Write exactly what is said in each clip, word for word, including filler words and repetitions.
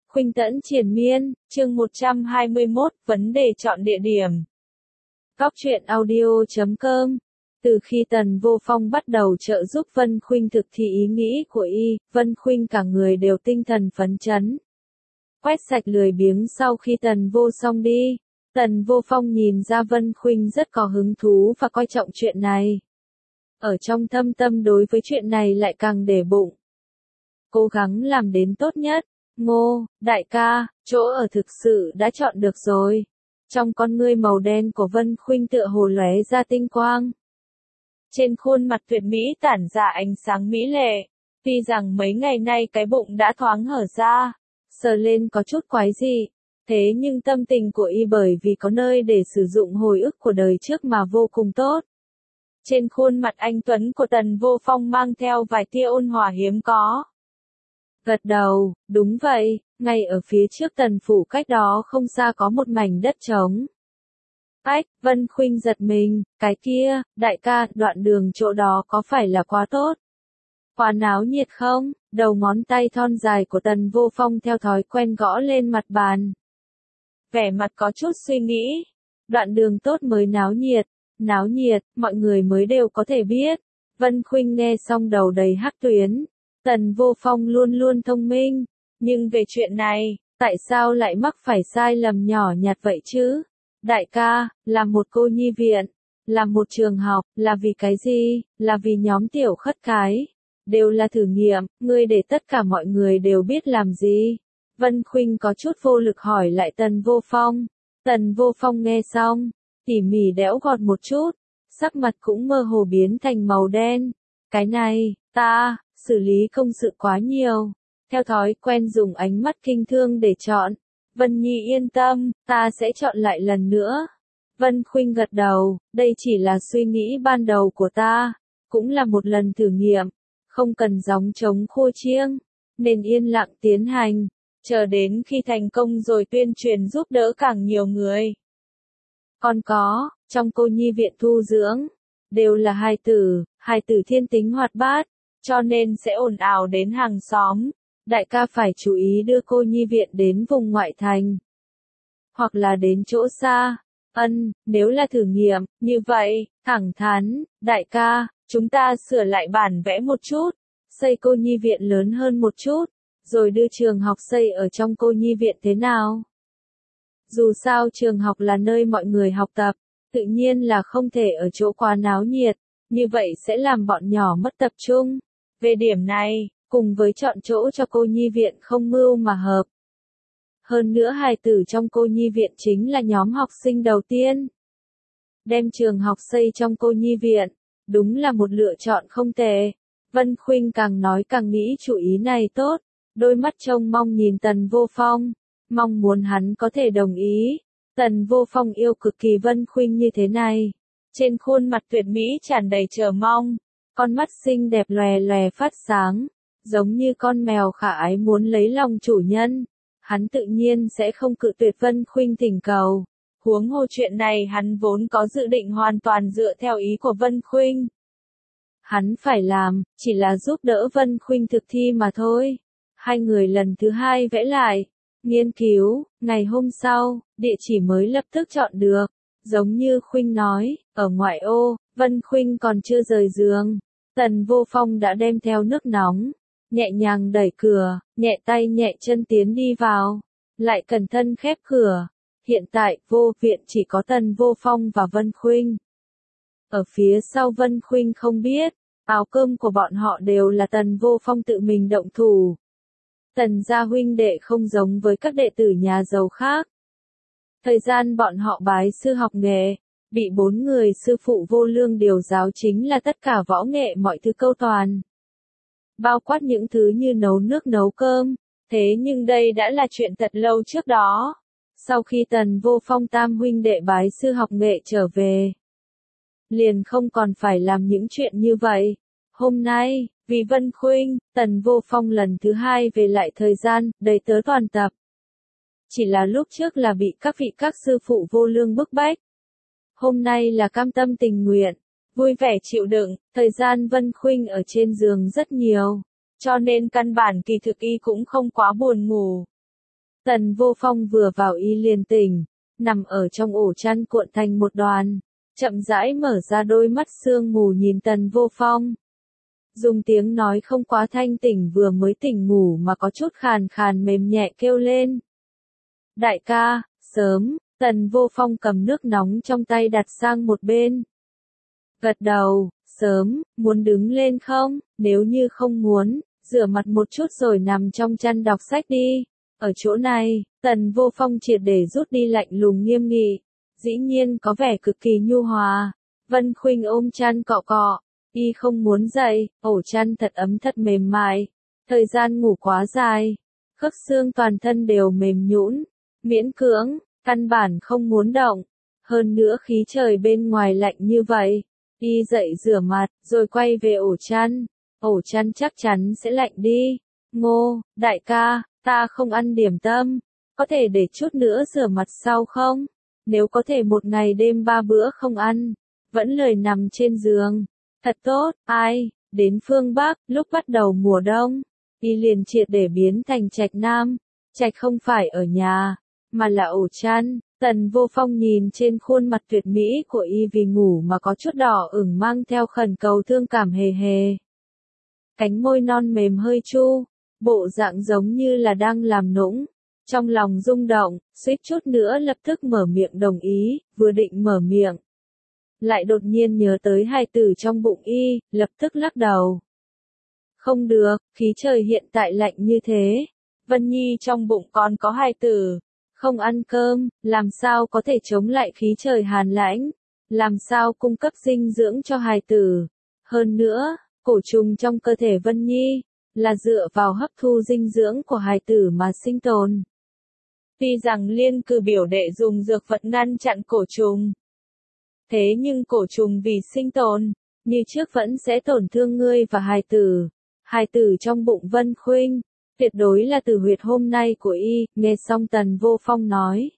Khuynh Tẫn Triền Miên, chương một trăm hai mươi mốt, vấn đề chọn địa điểm. Góc truyện audio chấm com. Từ khi Tần Vô Phong bắt đầu trợ giúp Vân Khuynh thực thi ý nghĩ của y, Vân Khuynh cả người đều tinh thần phấn chấn. Quét sạch lười biếng sau khi Tần Vô Song đi, Tần Vô Phong nhìn ra Vân Khuynh rất có hứng thú và coi trọng chuyện này. Ở trong thâm tâm đối với chuyện này lại càng để bụng. Cố gắng làm đến tốt nhất. Ngô, đại ca, chỗ ở thực sự đã chọn được rồi. Trong con ngươi màu đen của Vân Khuynh tựa hồ lóe ra tinh quang. Trên khuôn mặt tuyệt mỹ tản ra ánh sáng mỹ lệ. Tuy rằng mấy ngày nay cái bụng đã thoáng hở ra, sờ lên có chút quái dị. Thế nhưng tâm tình của y bởi vì có nơi để sử dụng hồi ức của đời trước mà vô cùng tốt. Trên khuôn mặt anh tuấn của Tần Vô Phong mang theo vài tia ôn hòa hiếm có. Gật đầu, đúng vậy, ngay ở phía trước Tần phủ cách đó không xa có một mảnh đất trống. Ách, Vân Khuynh giật mình, cái kia, đại ca, đoạn đường chỗ đó có phải là quá tốt? Quá náo nhiệt không? Đầu ngón tay thon dài của Tần Vô Phong theo thói quen gõ lên mặt bàn. Vẻ mặt có chút suy nghĩ. Đoạn đường tốt mới náo nhiệt. Náo nhiệt, mọi người mới đều có thể biết. Vân Khuynh nghe xong đầu đầy hắc tuyến. Tần Vô Phong luôn luôn thông minh, nhưng về chuyện này, tại sao lại mắc phải sai lầm nhỏ nhặt vậy chứ? Đại ca, là một cô nhi viện, là một trường học, là vì cái gì? Là vì nhóm tiểu khất cái. Đều là thử nghiệm, ngươi để tất cả mọi người đều biết làm gì? Vân Khuynh có chút vô lực hỏi lại Tần Vô Phong. Tần Vô Phong nghe xong, tỉ mỉ đẽo gọt một chút, sắc mặt cũng mơ hồ biến thành màu đen. Cái này, ta... xử lý công sự quá nhiều, theo thói quen dùng ánh mắt kinh thương để chọn. Vân Nhi yên tâm, ta sẽ chọn lại lần nữa. Vân Khuynh gật đầu, đây chỉ là suy nghĩ ban đầu của ta, cũng là một lần thử nghiệm, không cần gióng trống khô chiêng, nên yên lặng tiến hành, chờ đến khi thành công rồi tuyên truyền giúp đỡ càng nhiều người. Còn có, trong cô nhi viện thu dưỡng, đều là hài tử, hài tử thiên tính hoạt bát. Cho nên sẽ ồn ào đến hàng xóm. Đại ca phải chú ý đưa cô nhi viện đến vùng ngoại thành. Hoặc là đến chỗ xa. Ân, nếu là thử nghiệm, như vậy, thẳng thắn, đại ca, chúng ta sửa lại bản vẽ một chút. Xây cô nhi viện lớn hơn một chút. Rồi đưa trường học xây ở trong cô nhi viện thế nào? Dù sao trường học là nơi mọi người học tập. Tự nhiên là không thể ở chỗ quá náo nhiệt. Như vậy sẽ làm bọn nhỏ mất tập trung. Về điểm này, cùng với chọn chỗ cho cô nhi viện không mưu mà hợp. Hơn nữa hài tử trong cô nhi viện chính là nhóm học sinh đầu tiên. Đem trường học xây trong cô nhi viện, đúng là một lựa chọn không tệ. Vân Khuynh càng nói càng nghĩ chủ ý này tốt, đôi mắt trông mong nhìn Tần Vô Phong, mong muốn hắn có thể đồng ý. Tần Vô Phong yêu cực kỳ Vân Khuynh như thế này. Trên khuôn mặt tuyệt mỹ tràn đầy chờ mong. Con mắt xinh đẹp lòe lòe phát sáng, giống như con mèo khả ái muốn lấy lòng chủ nhân. Hắn tự nhiên sẽ không cự tuyệt Vân Khuynh thỉnh cầu. Huống hồ chuyện này hắn vốn có dự định hoàn toàn dựa theo ý của Vân Khuynh. Hắn phải làm, chỉ là giúp đỡ Vân Khuynh thực thi mà thôi. Hai người lần thứ hai vẽ lại, nghiên cứu, ngày hôm sau, địa chỉ mới lập tức chọn được. Giống như Khuynh nói, ở ngoại ô, Vân Khuynh còn chưa rời giường. Tần Vô Phong đã đem theo nước nóng, nhẹ nhàng đẩy cửa, nhẹ tay nhẹ chân tiến đi vào, lại cẩn thận khép cửa. Hiện tại, vô viện chỉ có Tần Vô Phong và Vân Khuynh. Ở phía sau Vân Khuynh không biết, áo cơm của bọn họ đều là Tần Vô Phong tự mình động thủ. Tần gia huynh đệ không giống với các đệ tử nhà giàu khác. Thời gian bọn họ bái sư học nghệ, bị bốn người sư phụ vô lương điều giáo chính là tất cả võ nghệ mọi thứ câu toàn. Bao quát những thứ như nấu nước nấu cơm, thế nhưng đây đã là chuyện thật lâu trước đó. Sau khi Tần Vô Phong tam huynh đệ bái sư học nghệ trở về, liền không còn phải làm những chuyện như vậy. Hôm nay, vì Vân Khuynh, Tần Vô Phong lần thứ hai về lại thời gian, đầy tớ toàn tập. Chỉ là lúc trước là bị các vị các sư phụ vô lương bức bách. Hôm nay là cam tâm tình nguyện, vui vẻ chịu đựng, thời gian Vân Khuynh ở trên giường rất nhiều, cho nên căn bản kỳ thực y cũng không quá buồn ngủ. Tần Vô Phong vừa vào y liền tỉnh, nằm ở trong ổ chăn cuộn thành một đoàn, chậm rãi mở ra đôi mắt sương mù nhìn Tần Vô Phong. Dùng tiếng nói không quá thanh tỉnh vừa mới tỉnh ngủ mà có chút khàn khàn mềm nhẹ kêu lên. Đại ca, sớm, Tần Vô Phong cầm nước nóng trong tay đặt sang một bên. Gật đầu, sớm, muốn đứng lên không? Nếu như không muốn, rửa mặt một chút rồi nằm trong chăn đọc sách đi. Ở chỗ này, Tần Vô Phong triệt để rút đi lạnh lùng nghiêm nghị, dĩ nhiên có vẻ cực kỳ nhu hòa. Vân Khuynh ôm chăn cọ cọ, y không muốn dậy, ổ chăn thật ấm thật mềm mại. Thời gian ngủ quá dài, khớp xương toàn thân đều mềm nhũn, miễn cưỡng, căn bản không muốn động. Hơn nữa khí trời bên ngoài lạnh như vậy, y dậy rửa mặt, rồi quay về ổ chăn. Ổ chăn chắc chắn sẽ lạnh đi. Ngô, đại ca, ta không ăn điểm tâm, có thể để chút nữa rửa mặt sau không? Nếu có thể một ngày đêm ba bữa không ăn, vẫn lười nằm trên giường. Thật tốt, ai, đến phương Bắc, lúc bắt đầu mùa đông, y liền triệt để biến thành Trạch Nam. Trạch không phải ở nhà, mà là ổ chăn. Tần Vô Phong nhìn trên khuôn mặt tuyệt mỹ của y vì ngủ mà có chút đỏ ửng mang theo khẩn cầu thương cảm hề hề. Cánh môi non mềm hơi chu, bộ dạng giống như là đang làm nũng. Trong lòng rung động, suýt chút nữa lập tức mở miệng đồng ý, vừa định mở miệng. Lại đột nhiên nhớ tới hài tử trong bụng y, lập tức lắc đầu. Không được, khí trời hiện tại lạnh như thế. Vân Nhi trong bụng còn có hài tử. Không ăn cơm, làm sao có thể chống lại khí trời hàn lãnh, làm sao cung cấp dinh dưỡng cho hài tử. Hơn nữa, cổ trùng trong cơ thể Vân Nhi, là dựa vào hấp thu dinh dưỡng của hài tử mà sinh tồn. Tuy rằng Liên Cử biểu đệ dùng dược vật ngăn chặn cổ trùng, thế nhưng cổ trùng vì sinh tồn, như trước vẫn sẽ tổn thương ngươi và hài tử. Hài tử trong bụng Vân Khuynh, tuyệt đối là tử huyệt hôm nay của y. Nghe xong Tần Vô Phong nói,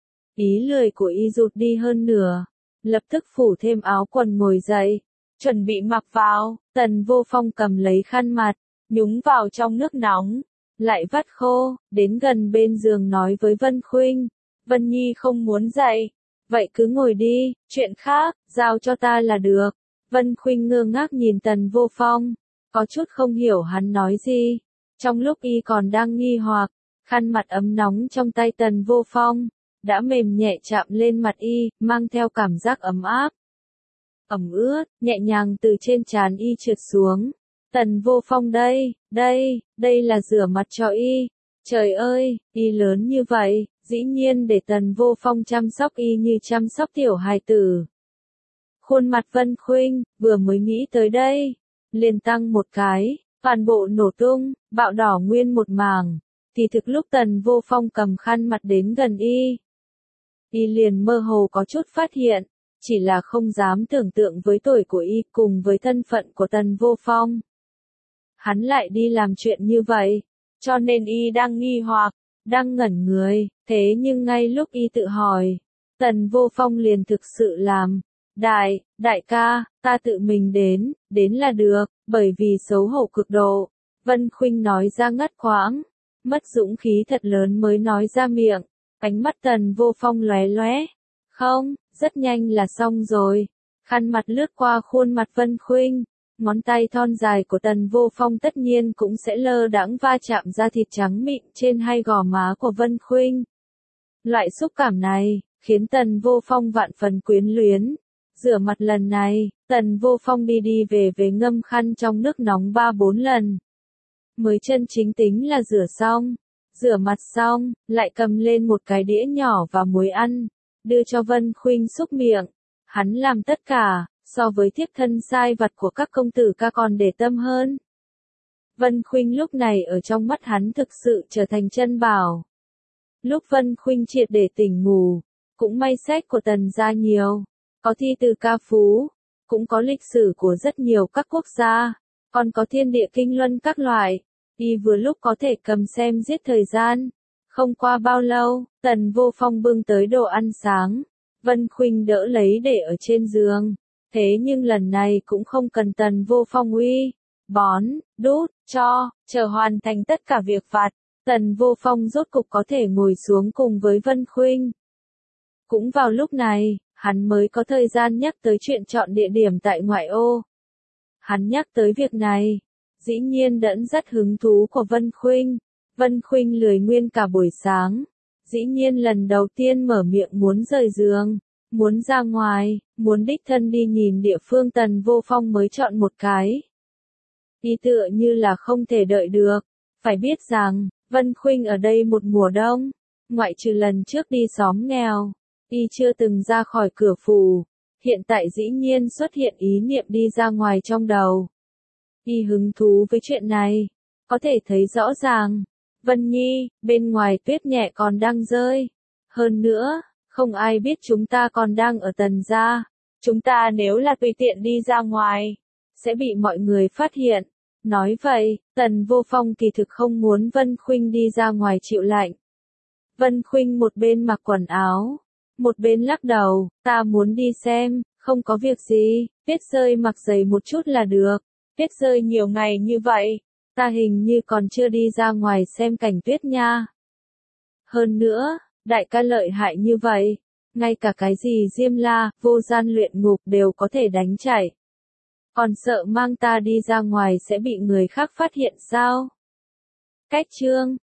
ý lười của y rụt đi hơn nửa, lập tức phủ thêm áo quần ngồi dậy, chuẩn bị mặc vào. Tần Vô Phong cầm lấy khăn mặt, nhúng vào trong nước nóng, lại vắt khô, đến gần bên giường nói với Vân Khuynh, Vân Nhi không muốn dậy, vậy cứ ngồi đi, chuyện khác, giao cho ta là được. Vân Khuynh ngơ ngác nhìn Tần Vô Phong, có chút không hiểu hắn nói gì. Trong lúc y còn đang nghi hoặc, khăn mặt ấm nóng trong tay Tần Vô Phong, đã mềm nhẹ chạm lên mặt y, mang theo cảm giác ấm áp. Ẩm ướt, nhẹ nhàng từ trên trán y trượt xuống. Tần Vô Phong đây, đây, đây là rửa mặt cho y. Trời ơi, y lớn như vậy, dĩ nhiên để Tần Vô Phong chăm sóc y như chăm sóc tiểu hài tử. Khuôn mặt Vân Khuynh, vừa mới nghĩ tới đây, liền tăng một cái, toàn bộ nổ tung, bạo đỏ nguyên một mảng. Thì thực lúc Tần Vô Phong cầm khăn mặt đến gần y, y liền mơ hồ có chút phát hiện, chỉ là không dám tưởng tượng với tuổi của y cùng với thân phận của Tần Vô Phong. Hắn lại đi làm chuyện như vậy, cho nên y đang nghi hoặc, đang ngẩn người, thế nhưng ngay lúc y tự hỏi, Tần Vô Phong liền thực sự làm. Đại, đại ca, ta tự mình đến, đến là được, bởi vì xấu hổ cực độ. Vân Khuynh nói ra ngắt quãng, mất dũng khí thật lớn mới nói ra miệng, ánh mắt Tần Vô Phong lóe lóe. Không, rất nhanh là xong rồi. Khăn mặt lướt qua khuôn mặt Vân Khuynh, ngón tay thon dài của Tần Vô Phong tất nhiên cũng sẽ lơ đãng va chạm ra thịt trắng mịn trên hai gò má của Vân Khuynh. Loại xúc cảm này, khiến Tần Vô Phong vạn phần quyến luyến. Rửa mặt lần này, Tần Vô Phong đi đi về về ngâm khăn trong nước nóng ba bốn lần. Mới chân chính tính là rửa xong. Rửa mặt xong, lại cầm lên một cái đĩa nhỏ và muối ăn, đưa cho Vân Khuynh xúc miệng. Hắn làm tất cả, so với thiếp thân sai vặt của các công tử ca còn để tâm hơn. Vân Khuynh lúc này ở trong mắt hắn thực sự trở thành chân bảo. Lúc Vân Khuynh triệt để tỉnh ngủ, cũng may sách của Tần gia nhiều. Có thi từ ca phú, cũng có lịch sử của rất nhiều các quốc gia, còn có thiên địa kinh luân các loại. Y vừa lúc có thể cầm xem giết thời gian. Không qua bao lâu, Tần Vô Phong bưng tới đồ ăn sáng. Vân Khuynh đỡ lấy để ở trên giường. Thế nhưng lần này cũng không cần Tần Vô Phong uy, bón, đút, cho, chờ hoàn thành tất cả việc vặt. Tần Vô Phong rốt cục có thể ngồi xuống cùng với Vân Khuynh. Cũng vào lúc này, hắn mới có thời gian nhắc tới chuyện chọn địa điểm tại ngoại ô. Hắn nhắc tới việc này, dĩ nhiên đẫn rất hứng thú của Vân Khuynh. Vân Khuynh lười nguyên cả buổi sáng, dĩ nhiên lần đầu tiên mở miệng muốn rời giường, muốn ra ngoài, muốn đích thân đi nhìn địa phương Tần Vô Phong mới chọn một cái. Y tựa như là không thể đợi được, phải biết rằng, Vân Khuynh ở đây một mùa đông, ngoại trừ lần trước đi xóm nghèo, y chưa từng ra khỏi cửa phủ, hiện tại dĩ nhiên xuất hiện ý niệm đi ra ngoài trong đầu. Y hứng thú với chuyện này, có thể thấy rõ ràng, Vân Nhi, bên ngoài tuyết nhẹ còn đang rơi. Hơn nữa, không ai biết chúng ta còn đang ở Tần gia. Chúng ta nếu là tùy tiện đi ra ngoài, sẽ bị mọi người phát hiện. Nói vậy, Tần Vô Phong kỳ thực không muốn Vân Khuynh đi ra ngoài chịu lạnh. Vân Khuynh một bên mặc quần áo, một bên lắc đầu, ta muốn đi xem, không có việc gì, tuyết rơi mặc giày một chút là được. Tuyết rơi nhiều ngày như vậy, ta hình như còn chưa đi ra ngoài xem cảnh tuyết nha. Hơn nữa, đại ca lợi hại như vậy, ngay cả cái gì Diêm La, vô gian luyện ngục đều có thể đánh chạy. Còn sợ mang ta đi ra ngoài sẽ bị người khác phát hiện sao? Cách chương